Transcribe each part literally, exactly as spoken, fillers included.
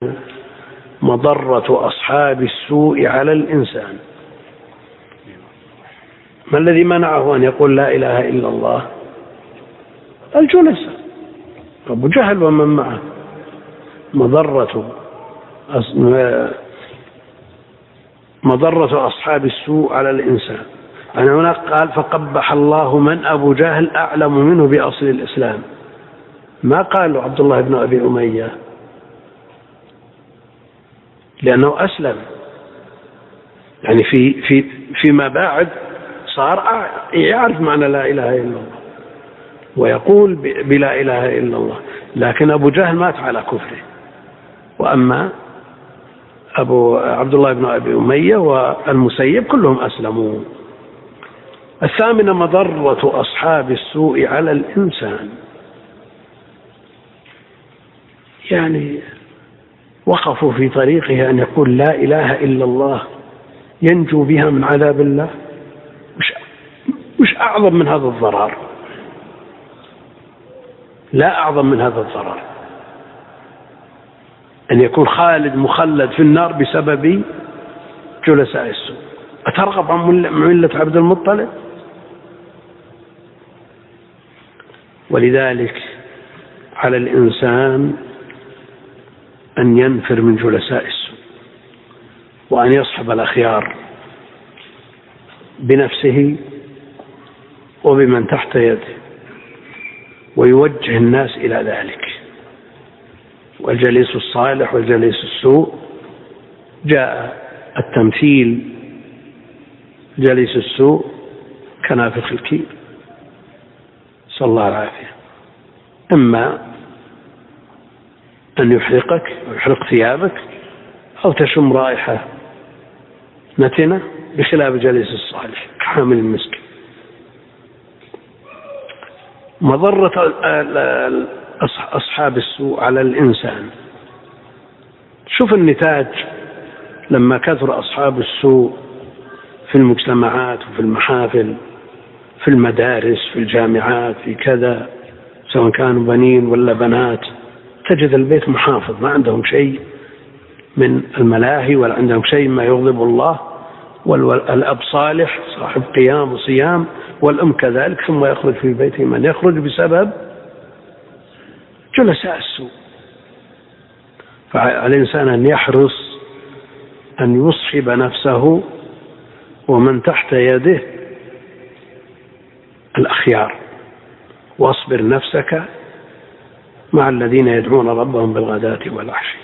مضرة أصحاب السوء على الإنسان. ما الذي منعه أن يقول لا إله إلا الله؟ الجلسة، أبو جهل ومن معه. مضرة مضرة أصحاب السوء على الإنسان. أنا هناك قال فقبح الله من أبو جهل أعلم منه بأصل الإسلام، ما قال عبد الله بن أبي أمية لأنه أسلم، يعني في في فيما بعد صار يعرف معنى لا إله إلا الله ويقول بلا إله إلا الله، لكن أبو جهل مات على كفره. وأما أبو عبد الله بن أبي أمية والمسيب كلهم أسلموا. الثامنة مضرة أصحاب السوء على الإنسان، يعني وقفوا في طريقه أن يقول لا إله إلا الله ينجو بها من عذاب الله. مش, مش أعظم من هذا الضرر، لا أعظم من هذا الضرر أن يكون خالد مخلد في النار بسبب جلساء السوء. أترغب عن ملة عبد المطلب؟ ولذلك على الإنسان أن ينفر من جلساء السوء وأن يصحب الأخيار بنفسه وبمن تحت يده ويوجه الناس إلى ذلك. والجليس الصالح والجليس السوء جاء التمثيل جليس السوء كنافخ الكير، صلى الله العافية، إما أن يحرقك ويحرق ثيابك أو تشم رائحة نتنة، بخلاف جليس الصالح كحامل المسك. مضرة أصحاب السوء على الإنسان، شوف النتاج لما كثر أصحاب السوء في المجتمعات وفي المحافل، في المدارس، في الجامعات، في كذا، سواء كانوا بنين ولا بنات، تجد البيت محافظ، ما عندهم شيء من الملاهي ولا عندهم شيء ما يغضب الله، والأب صالح صاحب قيام وصيام، والأم كذلك، ثم يخرج في بيته من يخرج بسبب جلساء السوء. فعلى الإنسان أن يحرص أن يصحب نفسه ومن تحت يده الأخيار، واصبر نفسك مع الذين يدعون ربهم بالغداة والعشي.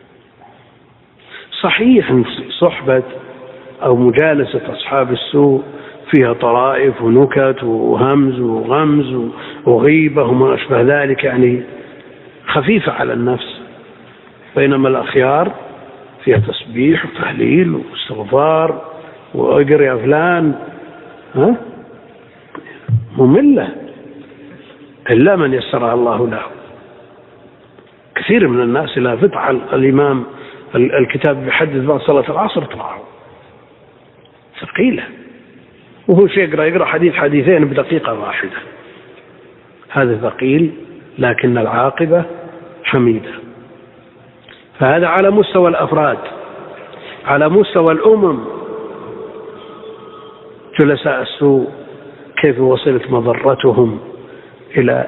صحيح صحبة أو مجالسة أصحاب السوء فيها طرائف ونكت وهمز وغمز وغيبة وما أشبه ذلك، يعني خفيفة على النفس، بينما الأخيار فيها تسبيح وتهليل واستغفار وأجر يا فلان، ها مملة إلا من يسرها الله له. كثير من الناس لا فتح الإمام الكتاب بحدث بعد صلاة العصر طلعوا ثقيلة، وهو شيء يقرأ يقرأ حديث حديثين بدقيقة واحدة، هذا ثقيل، لكن العاقبة حميدة. فهذا على مستوى الأفراد. على مستوى الأمم جلساء السوء كيف وصلت مضرتهم إلى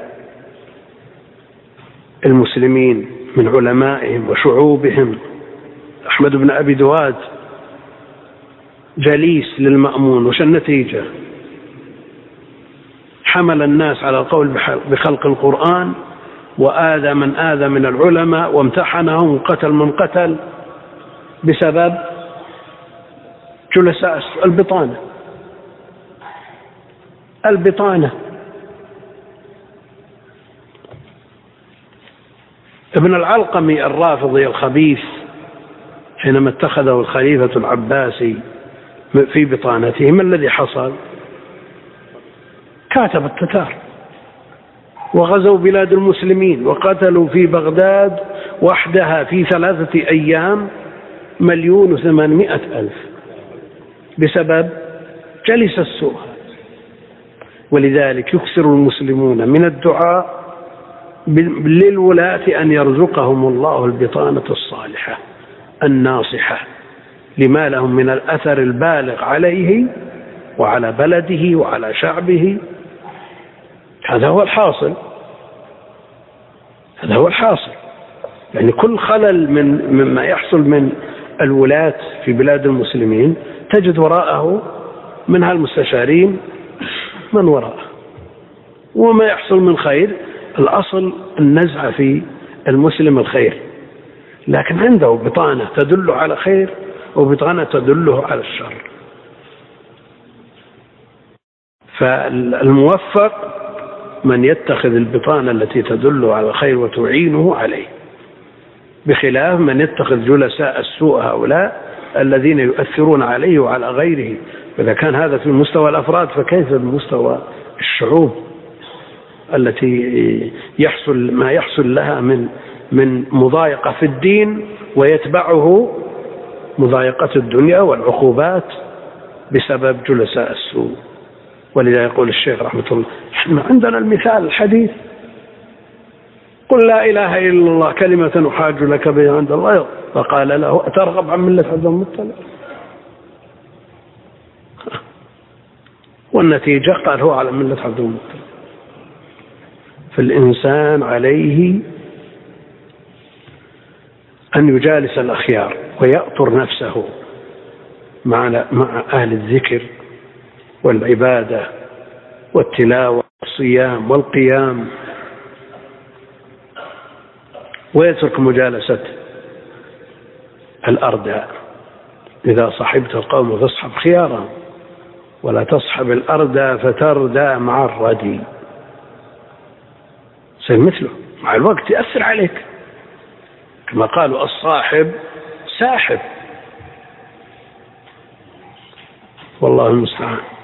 المسلمين من علمائهم وشعوبهم. أحمد بن أبي دواد جليس للمأمون، وش النتيجة؟ حمل الناس على القول بخلق القرآن، وآذى من آذى من العلماء، وامتحنهم وقتل من قتل بسبب جلساء البطانة. البطانة ابن العلقمي الرافضي الخبيث حينما اتخذه الخليفة العباسي في بطانته، ما الذي حصل؟ كاتب التتار وغزوا بلاد المسلمين وقتلوا في بغداد وحدها في ثلاثة أيام مليون وثمانمائة ألف بسبب جلس السوء. ولذلك يكثر المسلمون من الدعاء للولاة أن يرزقهم الله البطانة الصالحة الناصحة لما لهم من الأثر البالغ عليه وعلى بلده وعلى شعبه. هذا هو الحاصل، هذا هو الحاصل. يعني كل خلل من مما يحصل من الولاة في بلاد المسلمين تجد وراءه منها المستشارين من وراءه، وما يحصل من خير الأصل النزعة في المسلم الخير، لكن عنده بطانة تدل على خير وبطانة تدله على الشر. فالموفق من يتخذ البطانة التي تدل على الخير وتعينه عليه، بخلاف من يتخذ جلساء السوء هؤلاء الذين يؤثرون عليه وعلى غيره. إذا كان هذا في مستوى الأفراد فكيف بمستوى الشعوب التي يحصل ما يحصل لها من من مضايقة في الدين ويتبعه مضايقة الدنيا والعقوبات بسبب جلساء السوء. ولذا يقول الشيخ رحمة الله احنا عندنا المثال الحديث: قل لا إله إلا الله كلمة أحاج لك بها عند الله، فقال له أترغب عن ملة عبد المطلب؟ والنتيجة قال هو على ملة عبد المطلب. فالإنسان عليه أن يجالس الأخيار ويأطر نفسه مع مع أهل الذكر والعبادة والتلاوة والصيام والقيام، ويترك مجالسة الأرداء. إذا صحبت القوم فاصحب خيارهم ولا تصحب الأردى فتردى مع الردي. صير مثله، مع الوقت يأثر عليك، كما قالوا الصاحب ساحب. والله المستعان.